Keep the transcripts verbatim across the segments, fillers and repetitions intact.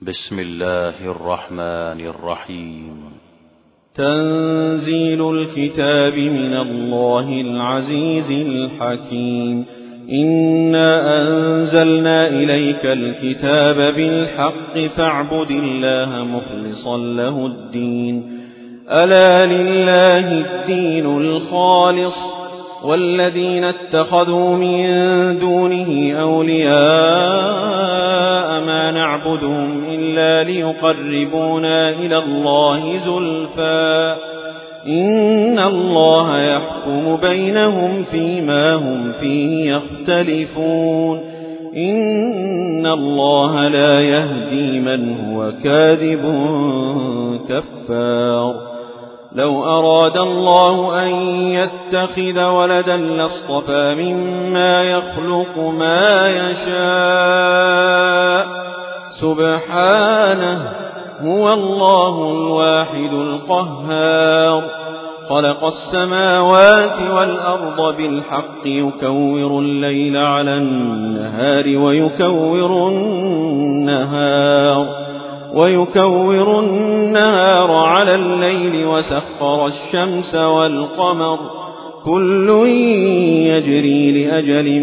بسم الله الرحمن الرحيم. تنزيل الكتاب من الله العزيز الحكيم. إنا أنزلنا إليك الكتاب بالحق فاعبد الله مخلصا له الدين. ألا لله الدين الخالص والذين اتخذوا من دونه أولياء ما نعبدهم إلا ليقربونا إلى الله زلفى إن الله يحكم بينهم فيما هم فيه يختلفون. إن الله لا يهدي من هو كاذب كفار. لو أراد الله أن يتخذ ولدا لاصطفى مما يخلق ما يشاء سبحانه هو الله الواحد القهار. خلق السماوات والأرض بالحق يكور الليل على النهار ويكور النهار ويكور النهار على الليل وسخر الشمس والقمر كل يجري لأجل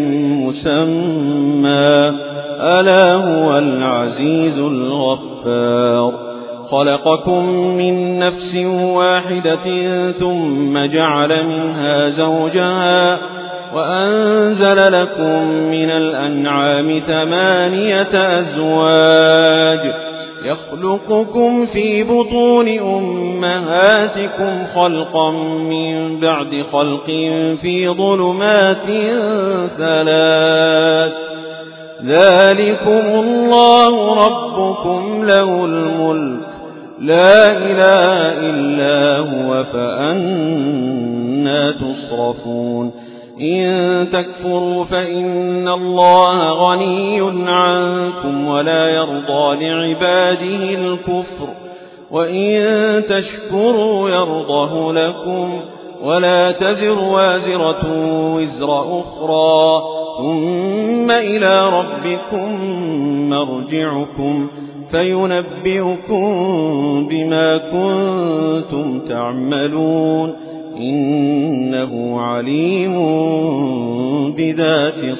مسمى ألا هو العزيز الغفار. خلقكم من نفس واحدة ثم جعل منها زوجها وأنزل لكم من الأنعام ثمانية أزواج يخلقكم في بطون أمهاتكم خلقا من بعد خلق في ظلمات ثلاث ذلكم الله ربكم له الملك لا إله إلا هو فأنى تصرفون. إن تكفروا فإن الله غني عنكم ولا يرضى لعباده الكفر وإن تشكروا يرضه لكم ولا تزر وازرة وزر أخرى ثم إلى ربكم مرجعكم فينبئكم بما كنتم تعملون إنه عليم بذات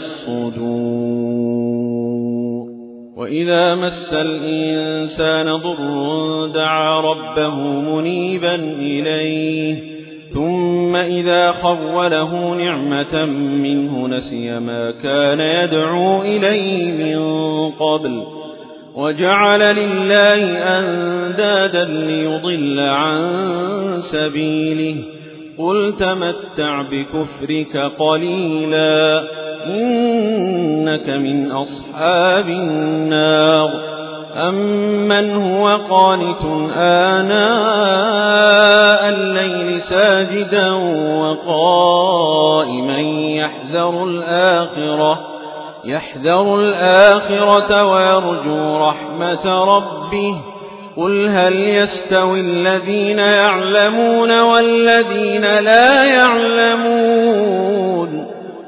الصدور. وإذا مس الإنسان ضر دعا ربه منيبا إليه ثم إذا خوله نعمة منه نسي ما كان يدعو إليه من قبل وجعل لله أندادا ليضل عن سبيله قل تمتع بكفرك قليلا إنك من أصحاب النار. أمن هو قانت آناء الليل ساجدا وقائما يحذر الآخرة يحذر الآخرة ويرجو رحمة ربه قل هل يستوي الذين يعلمون والذين لا يعلمون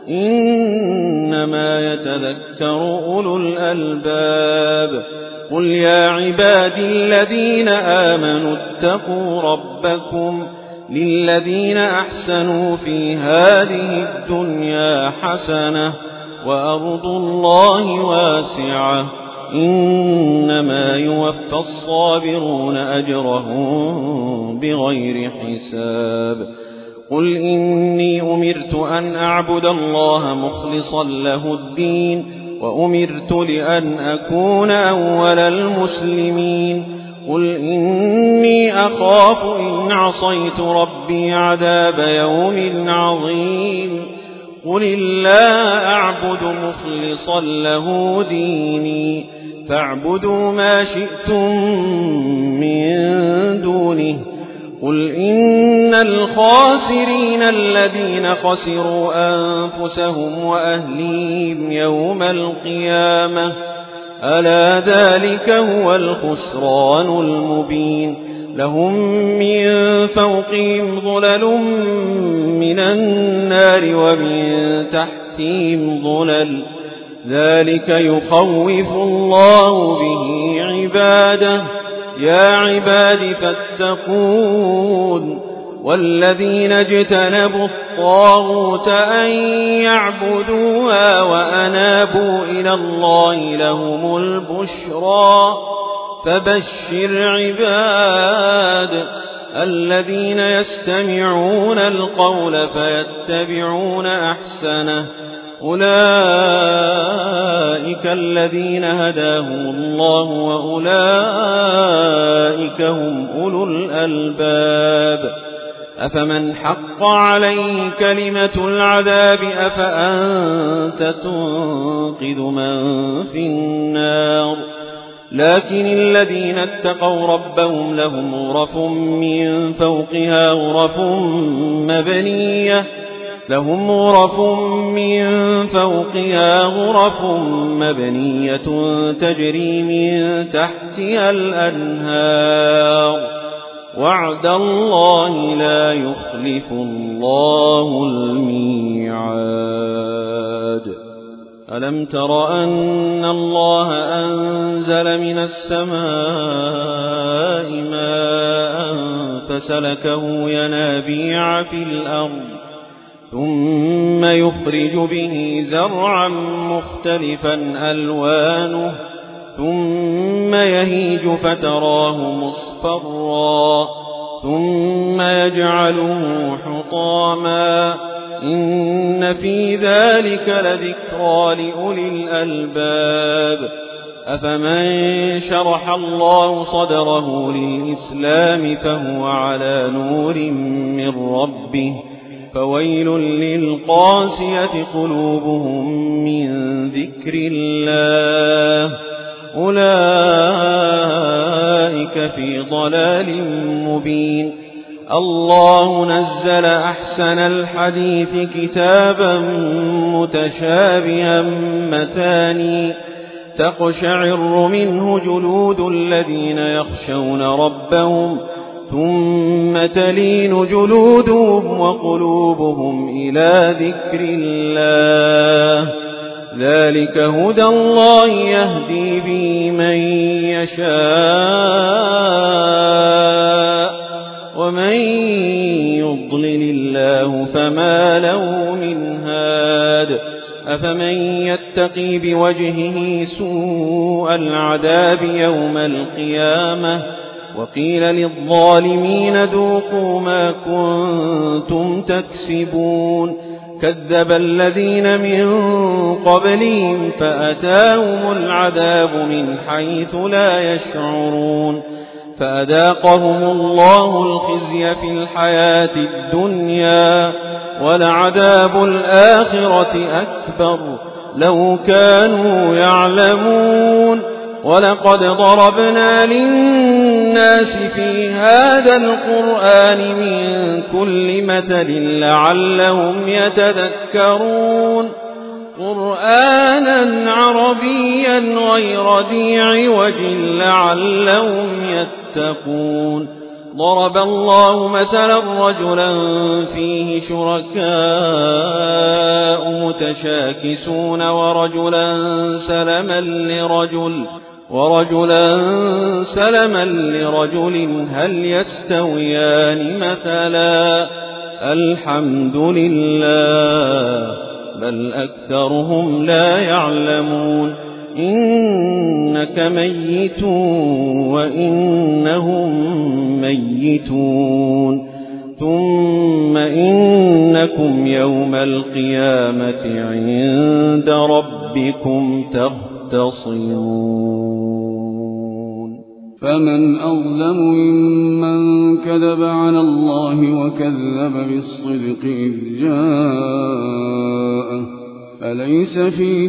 إنما يتذكر أولو الألباب. قل يا عبادي الذين آمنوا اتقوا ربكم للذين أحسنوا في هذه الدنيا حسنة وأرض الله واسعة إنما يوفى الصابرون أجرهم بغير حساب. قل إني أمرت أن أعبد الله مخلصا له الدين وأمرت لأن أكون أول المسلمين. قل إني أخاف إن عصيت ربي عذاب يوم عظيم. قل الله أعبد مخلصا له ديني فاعبدوا ما شئتم من دونه. قل إن الخاسرين الذين خسروا أنفسهم وأهليهم يوم القيامة ألا ذلك هو الخسران المبين. لهم من فوقهم ظلل من النار ومن تحتهم ظلل ذلك يخوف الله به عباده يا عباد فاتقون والذين اجتنبوا الطاغوت أن يعبدوها وأنابوا إلى الله لهم البشرى فبشر عباد الذين يستمعون القول فيتبعون أحسنه أولئك الذين هداهم الله وأولئك هم أولو الألباب أفمن حق عليه كلمة العذاب أفأنت تنقذ من في النار لكن الذين اتقوا ربهم لهم غرف من فوقها غرف مبنية لهم غرف من فوقها غرف مبنية تجري من تحتها الأنهار وعد الله لا يخلف الله الميعاد ألم تر أن الله أنزل من السماء ماء فسلكه ينابيع في الأرض ثم يخرج به زرعا مختلفا ألوانه ثم يهيج فتراه مصفرا ثم يجعله حطاما إن في ذلك لذكرى لأولي الألباب أفمن شرح الله صدره للإسلام فهو على نور من ربه فويل للقاسية قلوبهم من ذكر الله أولئك في ضلال مبين الله نزل أحسن الحديث كتابا متشابها مثاني تقشعر منه جلود الذين يخشون ربهم ثم تلين جلودهم وقلوبهم إلى ذكر الله ذلك هدى الله يهدي به من يشاء ومن يضلل الله فما له من هاد أفمن يتقي بوجهه سوء العذاب يوم القيامة وقيل للظالمين ذوقوا ما كنتم تكسبون كذب الذين من قبلهم فأتاهم العذاب من حيث لا يشعرون فأذاقهم الله الخزي في الحياة الدنيا ولعذاب الآخرة أكبر لو كانوا يعلمون ولقد ضربنا للناس في هذا القرآن من كل مثل لعلهم يتذكرون قرآنا عربيا غير ذي عوج لعلهم يتقون ضرب الله مثلا رجلا فيه شركاء متشاكسون ورجلا سلما لرجل ورجلا سلما لرجل هل يستويان مثلا الحمد لله بل أكثرهم لا يعلمون إنك ميت وإنهم ميتون ثم إنكم يوم القيامة عند ربكم تختصمون فمن أظلم ممن كذب على الله وكذب بالصدق إذ جاءه أليس في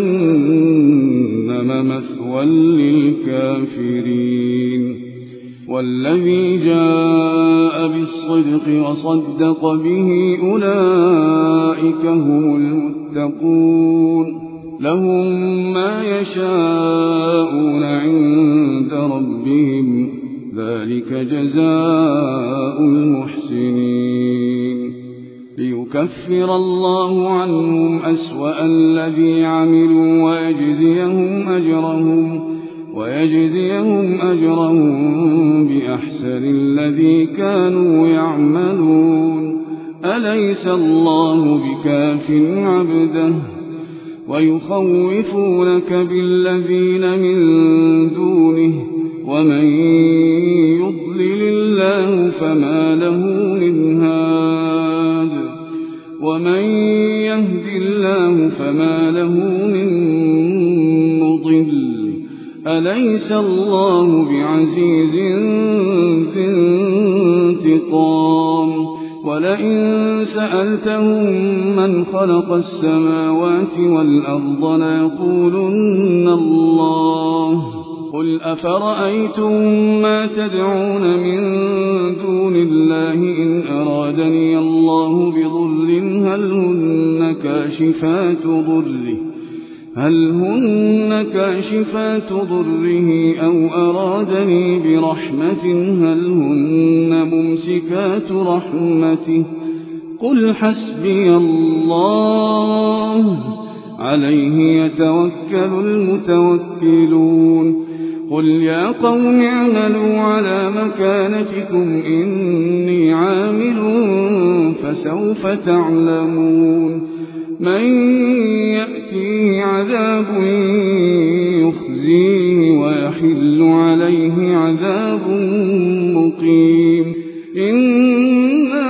جهنم مثوى للكافرين والذي جاء بالصدق وصدق به أولئك هم المتقون لهم ما يشاءون عند ربهم ذلك جزاء المحسنين ليكفر الله عنهم أسوأ الذي عملوا ويجزيهم أجرهم ويجزيهم أجرهم بأحسن الذي كانوا يعملون. أليس الله بكاف عبده ويخوفونك بالذين من دونه ومن يضلل الله فما له من هاد ومن يهد الله فما له من مضل. أليس الله بعزيز ذي انتقام. ولئن سألتهم من خلق السماوات والأرض ليقولن الله. قل أفرأيتم ما تدعون من دون الله إن أرادني الله بضر هل هن كاشفات ضره هل هن كاشفات ضره أو أرادني برحمة هل هن ممسكات رحمته. قل حسبي الله عليه يتوكل المتوكلون. قل يا قوم اعملوا على مكانتكم إني عامل فسوف تعلمون من يأتيه عذاب يخزيه ويحل عليه عذاب مقيم. إنا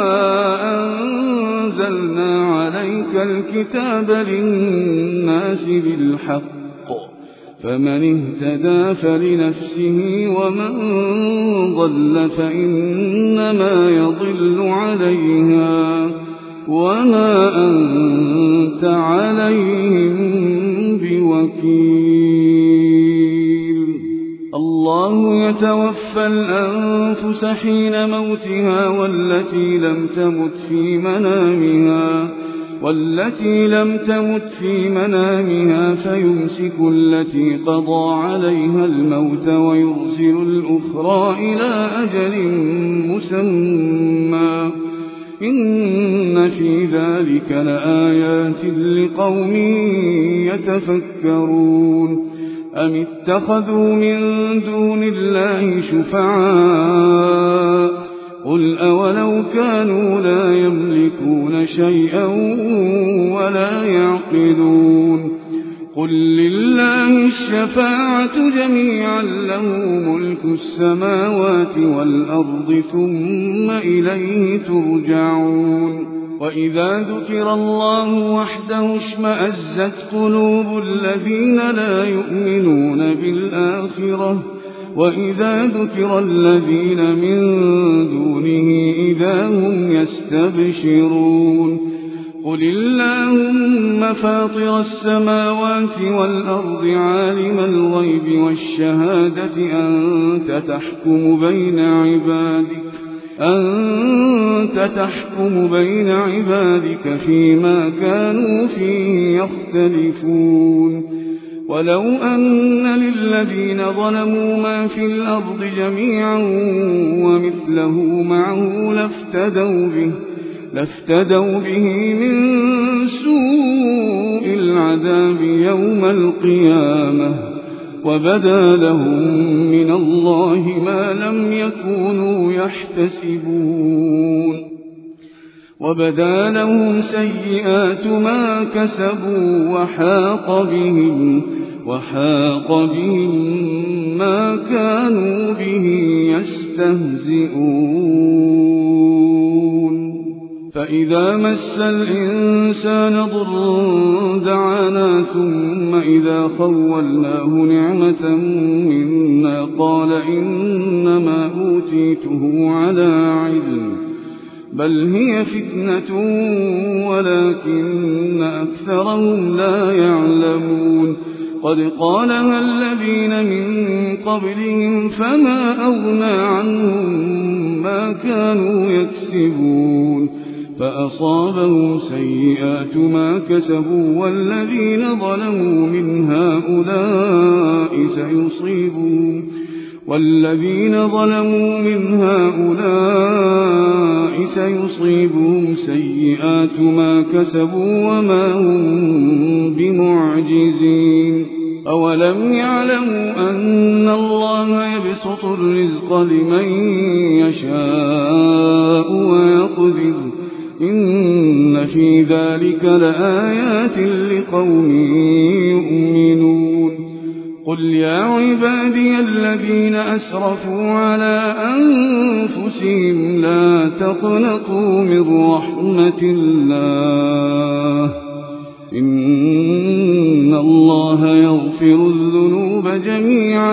أنزلنا عليك الكتاب للناس بالحق فمن اهتدى فلنفسه ومن ضل فإنما يضل عليها وما أنت عليهم بوكيل. الله يتوفى الأنفس حين موتها والتي لم تمت في منامها والتي لم تمت في منامها فيمسك التي قضى عليها الموت ويرسل الأخرى إلى أجل مسمى إن في ذلك لآيات لقوم يتفكرون. أم اتخذوا من دون الله شفعاء قل أولو كانوا لا يملكون شيئا ولا يعقلون. قل لله الشفاعة جميعا له ملك السماوات والأرض ثم إليه ترجعون. وإذا ذكر الله وحده اشمأزت قلوب الذين لا يؤمنون بالآخرة وإذا ذكر الذين من دونه إذا هم يستبشرون. قل اللهم فاطر السماوات والأرض عالم الغيب والشهادة أنت تحكم بين عبادك أنت تحكم بين عبادك فيما كانوا فيه يختلفون. ولو أن للذين ظلموا ما في الأرض جميعا ومثله معه لافتدوا به لافتدوا به من سوء العذاب يوم القيامة وبدا لهم من الله ما لم يكونوا يحتسبون. وبدا لهم سيئات ما كسبوا وحاق بهم وحاق بهم ما كانوا به يستهزئون. فإذا مس الإنسان ضر دعانا ثم إذا خولناه نعمة منا قال إنما أوتيته على علم بل هي فتنة ولكن أكثرهم لا يعلمون. قد قالها الذين من قبلهم فما أغنى عنهم ما كانوا يكسبون فأصابهم سيئات ما كسبوا والذين ظلموا من هؤلاء سيصيبهم والذين ظلموا من هؤلاء سيصيبهم سيئات ما كسبوا وما هم بمعجزين أولم يعلموا أن الله يبسط الرزق لمن يشاء ويقدر إن في ذلك لآيات لقوم يؤمنون قل يا عبادي الذين أسرفوا على أنفسهم لا تقنطوا من رحمة الله إن الله يغفر الذنوب جميعا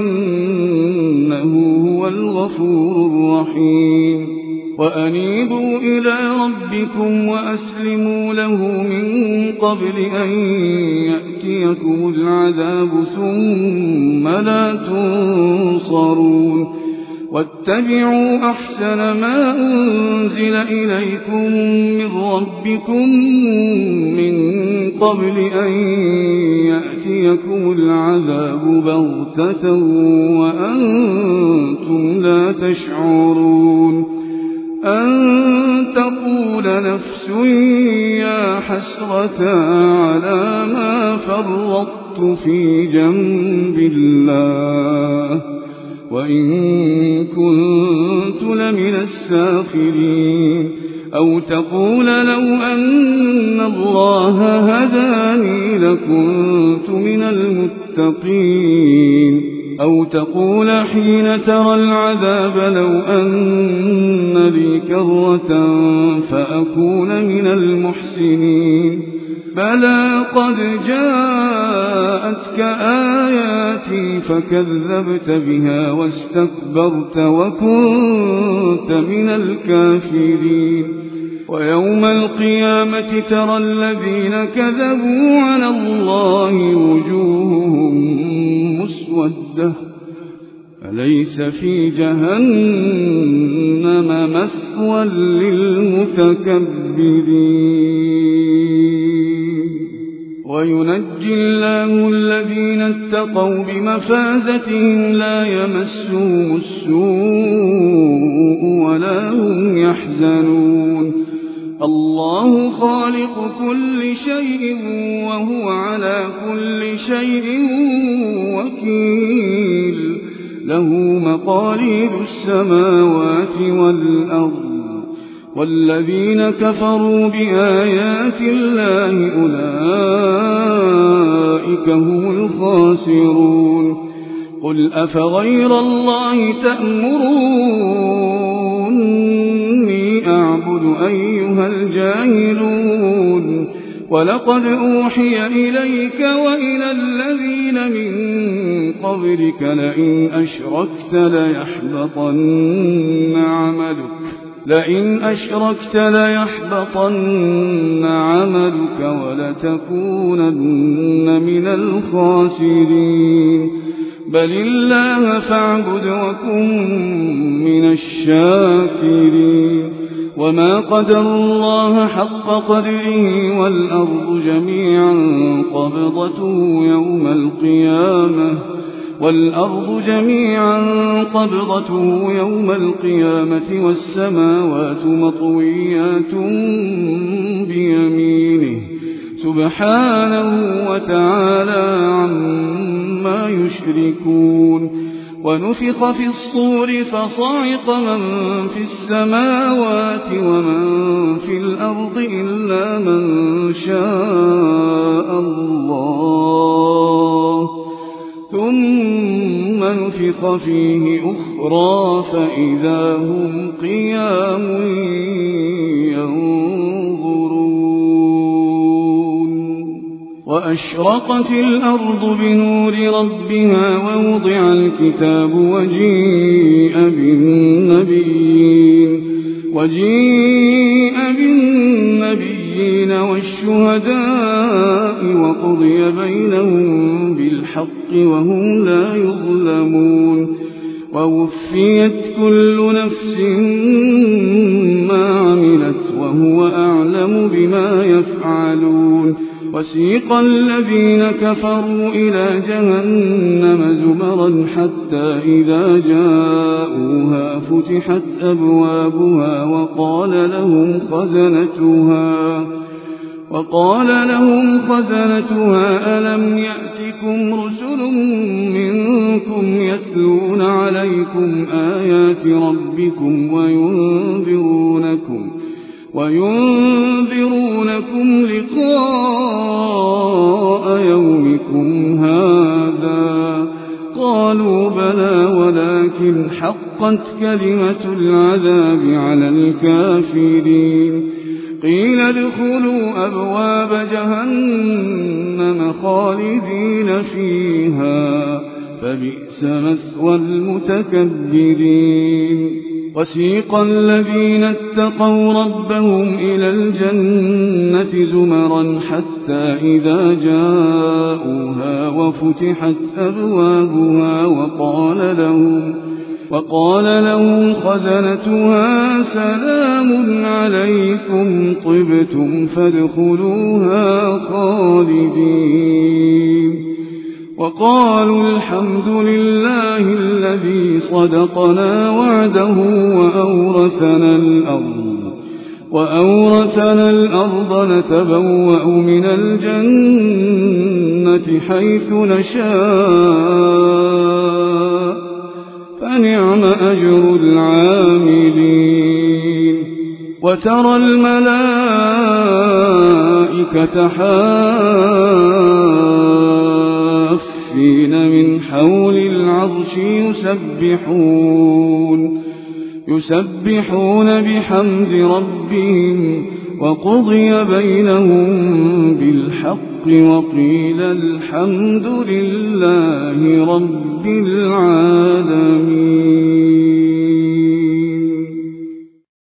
إنه هو الغفور الرحيم وأنيبوا إلى ربكم وأسلموا له من قبل أن يأتيكم العذاب ثم لا تنصرون واتبعوا أحسن ما أنزل إليكم من ربكم من قبل أن يأتيكم العذاب بغتة وأنتم لا تشعرون أن تقول نفس يا حسرة على ما فرطت في جنب الله وإن كنت لمن الساخرين أو تقول لو أن الله هداني لكنت من المتقين أو تقول حين ترى العذاب لو أن لي كرة فأكون من المحسنين بلى قد جاءتك آياتي فكذبت بها واستكبرت وكنت من الكافرين ويوم القيامة ترى الذين كذبوا على الله وجوههم مسودة أليس في جهنم مثوى للمتكبرين وينجي الله الذين اتقوا بمفازتهم لا يمسهم السوء ولا هم يحزنون الله خالق كل شيء وهو على كل شيء وكيل له مقاليد السماوات والأرض والذين كفروا بآيات الله أولئك هم الخاسرون قل أفغير الله تأمروني أعبد أيها الجاهلون ولقد أوحي إليك وإلى الذين من قبلك لئن أشركت ليحبطن عملك لئن أشركت ليحبطن عملك ولتكونن من الخاسرين بل الله فاعبد وكن من الشاكرين وما قدر الله حق قدره والأرض جميعا قبضته يوم القيامة والأرض جميعا قبضته يوم القيامة والسماوات مطويات بيمينه سبحانه وتعالى عما يشركون ونفخ في الصور فصعق من في السماوات ومن في الأرض إلا من شاء الله ثم نفخ فيه أخرى فإذا هم قيام ينظرون وأشرقت الأرض بنور ربها ووضع الكتاب وجيء بالنبيين وجيء بالنبيين والشهداء وقضي بينهم بالحق وهم لا يظلمون ووفيت كل نفس ما عملت وهو أعلم بما يفعلون وسيق الذين كفروا إلى جهنم زمرا حتى إذا جاءوها فتحت أبوابها وقال لهم خزنتها وقال لهم خزنتها ألم يأتكم رسل منكم يتلون عليكم آيات ربكم وينذرونكم وينذرونكم لقاء يومكم هذا قالوا بلى ولكن حقت كلمة العذاب على الكافرين قيل ادخلوا أبواب جهنم خالدين فيها فبئس مثوى المتكبرين وسيق الذين اتقوا ربهم إلى الجنة زمرا حتى إذا جاءوها وفتحت أبوابها وقال لهم وقال لهم خزنتها سلام عليكم طبتم فادخلوها خالدين وقالوا الحمد لله الذي صدقنا وعده وأورثنا الأرض وأورثنا الأرض نتبوأ من الجنة حيث نشاء فنعم أجر العاملين وترى الملائكة حافين من حول العرش يسبحون يسبحون بحمد ربهم وقضي بينهم بالحق وقيل الحمد لله رب العالمين.